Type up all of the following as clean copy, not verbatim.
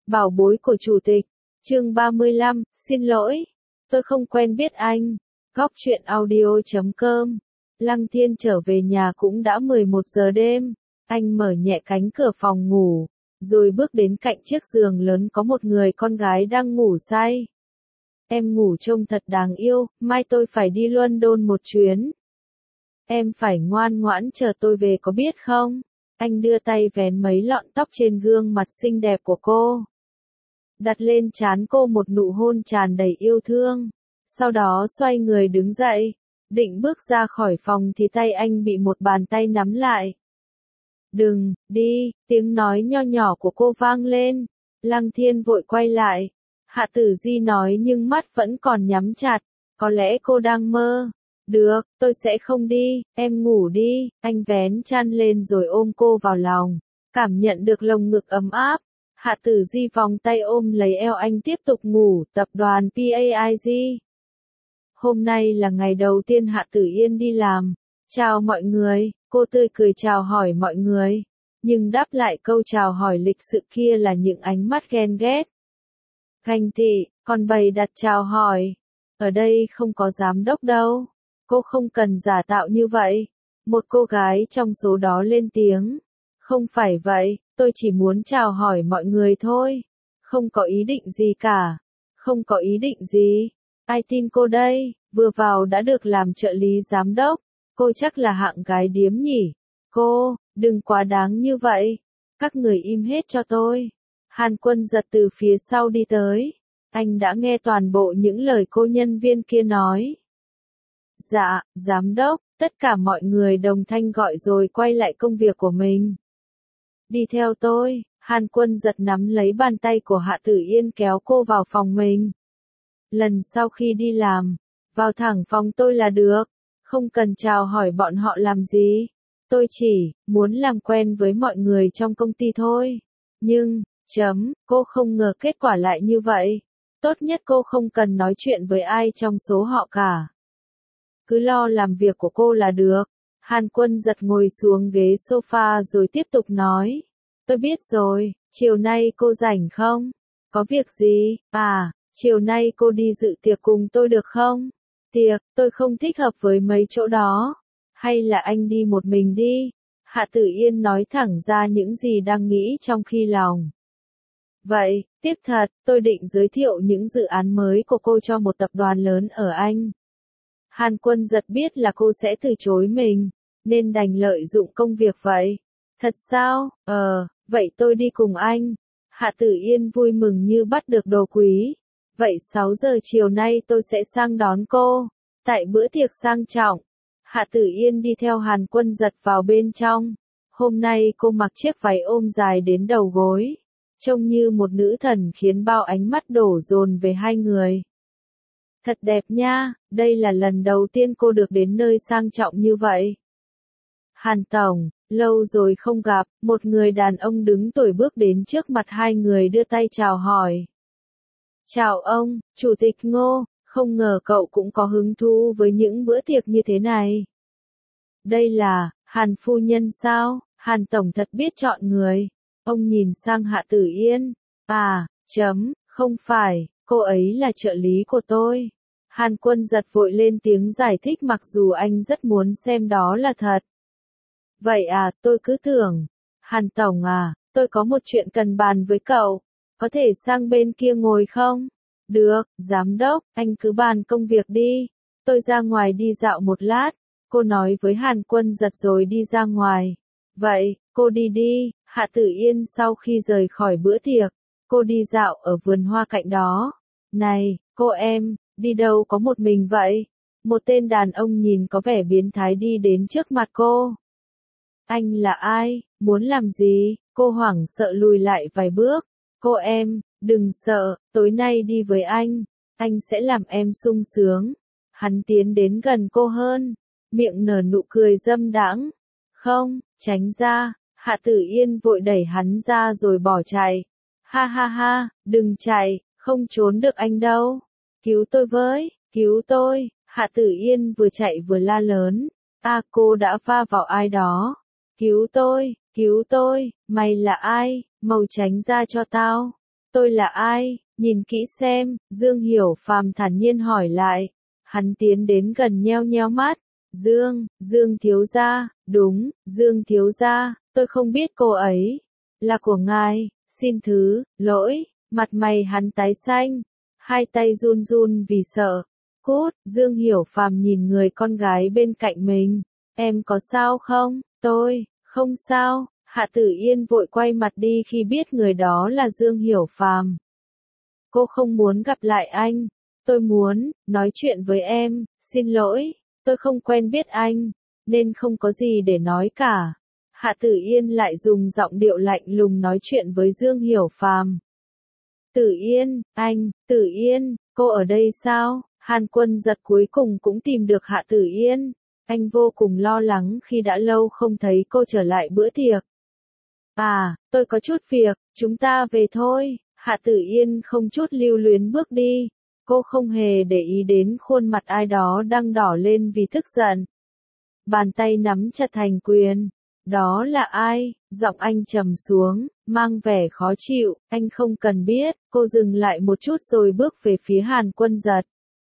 Bảo bối của chủ tịch. Chương 35, xin lỗi. Tôi không quen biết anh. Góc truyện audio.com. Lăng Thiên trở về nhà cũng đã 11 giờ đêm. Anh mở nhẹ cánh cửa phòng ngủ, rồi bước đến cạnh chiếc giường lớn có một người con gái đang ngủ say. Em ngủ trông thật đáng yêu, mai tôi phải đi London một chuyến. Em phải ngoan ngoãn chờ tôi về có biết không? Anh đưa tay vén mấy lọn tóc trên gương mặt xinh đẹp của cô. Đặt lên trán cô một nụ hôn tràn đầy yêu thương. Sau đó xoay người đứng dậy. Định bước ra khỏi phòng thì tay anh bị một bàn tay nắm lại. Đừng, đi, tiếng nói nho nhỏ của cô vang lên. Lăng Thiên vội quay lại. Hạ Tử Di nói nhưng mắt vẫn còn nhắm chặt. Có lẽ cô đang mơ. Được, tôi sẽ không đi, em ngủ đi. Anh vén chăn lên rồi ôm cô vào lòng. Cảm nhận được lồng ngực ấm áp. Hạ Tử Di vòng tay ôm lấy eo anh tiếp tục ngủ. Tập đoàn PAIG. Hôm nay là ngày đầu tiên Hạ Tử Yên đi làm. Chào mọi người, cô tươi cười chào hỏi mọi người. Nhưng đáp lại câu chào hỏi lịch sự kia là những ánh mắt ghen ghét. Ganh tị, còn bày đặt chào hỏi. Ở đây không có giám đốc đâu. Cô không cần giả tạo như vậy. Một cô gái trong số đó lên tiếng. Không phải vậy, tôi chỉ muốn chào hỏi mọi người thôi. Không có ý định gì cả. Không có ý định gì. Ai tin cô đây, vừa vào đã được làm trợ lý giám đốc. Cô chắc là hạng gái điếm nhỉ. Cô, đừng quá đáng như vậy. Các người im hết cho tôi. Hàn Quân giật từ phía sau đi tới. Anh đã nghe toàn bộ những lời cô nhân viên kia nói. Dạ, giám đốc, tất cả mọi người đồng thanh gọi rồi quay lại công việc của mình. Đi theo tôi, Hàn Quân giật nắm lấy bàn tay của Hạ Tử Yên kéo cô vào phòng mình. Lần sau khi đi làm, vào thẳng phòng tôi là được, không cần chào hỏi bọn họ làm gì. Tôi chỉ muốn làm quen với mọi người trong công ty thôi. Nhưng, cô không ngờ kết quả lại như vậy. Tốt nhất cô không cần nói chuyện với ai trong số họ cả. Cứ lo làm việc của cô là được. Hàn Quân giật ngồi xuống ghế sofa rồi tiếp tục nói. Tôi biết rồi, chiều nay cô rảnh không? Có việc gì? À, chiều nay cô đi dự tiệc cùng tôi được không? Tiệc, tôi không thích hợp với mấy chỗ đó. Hay là anh đi một mình đi? Hạ Tử Yên nói thẳng ra những gì đang nghĩ trong khi lòng. Vậy, tiếc thật, tôi định giới thiệu những dự án mới của cô cho một tập đoàn lớn ở Anh. Hàn Quân giật biết là cô sẽ từ chối mình, nên đành lợi dụng công việc vậy. Thật sao? Vậy tôi đi cùng anh. Hạ Tử Yên vui mừng như bắt được đồ quý. Vậy 6 giờ chiều nay tôi sẽ sang đón cô. Tại bữa tiệc sang trọng. Hạ Tử Yên đi theo Hàn Quân giật vào bên trong. Hôm nay cô mặc chiếc váy ôm dài đến đầu gối. Trông như một nữ thần khiến bao ánh mắt đổ dồn về hai người. Thật đẹp nha, đây là lần đầu tiên cô được đến nơi sang trọng như vậy. Hàn Tổng, lâu rồi không gặp, một người đàn ông đứng tuổi bước đến trước mặt hai người đưa tay chào hỏi. Chào ông, Chủ tịch Ngô, không ngờ cậu cũng có hứng thú với những bữa tiệc như thế này. Đây là, Hàn phu nhân sao, Hàn Tổng thật biết chọn người. Ông nhìn sang Hạ Tử Yên. Không phải, cô ấy là trợ lý của tôi. Hàn Quân giật vội lên tiếng giải thích mặc dù anh rất muốn xem đó là thật. Vậy à, tôi cứ tưởng. Hàn Tổng à, tôi có một chuyện cần bàn với cậu. Có thể sang bên kia ngồi không? Được, giám đốc, anh cứ bàn công việc đi. Tôi ra ngoài đi dạo một lát. Cô nói với Hàn Quân giật rồi đi ra ngoài. Vậy, cô đi đi. Hạ Tử Yên sau khi rời khỏi bữa tiệc, cô đi dạo ở vườn hoa cạnh đó. Này, cô em, đi đâu có một mình vậy? Một tên đàn ông nhìn có vẻ biến thái đi đến trước mặt cô. Anh là ai? Muốn làm gì? Cô hoảng sợ lùi lại vài bước. Cô em, đừng sợ, tối nay đi với anh sẽ làm em sung sướng. Hắn tiến đến gần cô hơn, miệng nở nụ cười dâm đãng. Không, tránh ra. Hạ Tử Yên vội đẩy hắn ra rồi bỏ chạy. Ha ha ha, đừng chạy, không trốn được anh đâu. Cứu tôi với, cứu tôi. Hạ Tử Yên vừa chạy vừa la lớn. Cô đã va vào ai đó. Cứu tôi, mày là ai, mau tránh ra cho tao. Tôi là ai? Nhìn kỹ xem, Dương Hiểu Phàm thản nhiên hỏi lại. Hắn tiến đến gần nheo nheo mắt. Dương thiếu gia, đúng, Dương thiếu gia, tôi không biết cô ấy. Là của ngài, xin thứ, lỗi, mặt mày hắn tái xanh. Hai tay run run vì sợ. Cút, Dương Hiểu Phàm nhìn người con gái bên cạnh mình. Em có sao không? Tôi, không sao. Hạ Tử Yên vội quay mặt đi khi biết người đó là Dương Hiểu Phàm. Cô không muốn gặp lại anh. Tôi muốn nói chuyện với em, xin lỗi, tôi không quen biết anh, nên không có gì để nói cả. Hạ Tử Yên lại dùng giọng điệu lạnh lùng nói chuyện với Dương Hiểu Phàm. Tử Yên, Tử Yên, cô ở đây sao? Hàn Quân Giật cuối cùng cũng tìm được Hạ Tử Yên. Anh vô cùng lo lắng khi đã lâu không thấy cô trở lại bữa tiệc. À, tôi có chút việc, chúng ta về thôi. Hạ Tử Yên không chút lưu luyến bước đi. Cô không hề để ý đến khuôn mặt ai đó đang đỏ lên vì tức giận. Bàn tay nắm chặt thành quyền. Đó là ai? Giọng anh trầm xuống, mang vẻ khó chịu. Anh không cần biết. Cô dừng lại một chút rồi bước về phía Hàn Quân Giật.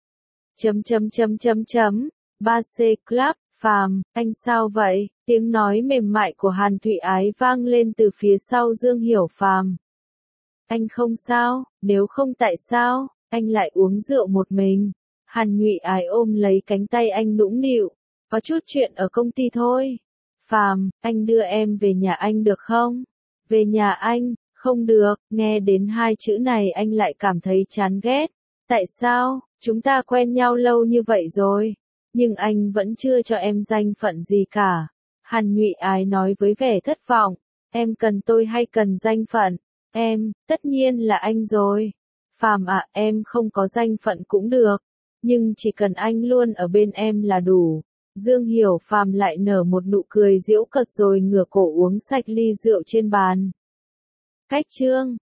3C Club, Phàm, anh sao vậy? Tiếng nói mềm mại của Hàn Thụy Ái vang lên từ phía sau Dương Hiểu Phàm. Anh không sao, nếu không tại sao, anh lại uống rượu một mình. Hàn Nhụy Ái ôm lấy cánh tay anh nũng nịu. Có chút chuyện ở công ty thôi. Phàm, anh đưa em về nhà anh được không? Về nhà anh, không được, nghe đến hai chữ này anh lại cảm thấy chán ghét. Tại sao, chúng ta quen nhau lâu như vậy rồi, nhưng anh vẫn chưa cho em danh phận gì cả. Hàn Nhụy Ái nói với vẻ thất vọng. Em cần tôi hay cần danh phận? Em, tất nhiên là anh rồi. Phàm ạ, em không có danh phận cũng được, nhưng chỉ cần anh luôn ở bên em là đủ. Dương Hiểu Phàm lại nở một nụ cười giễu cợt rồi ngửa cổ uống sạch ly rượu trên bàn. Cách chương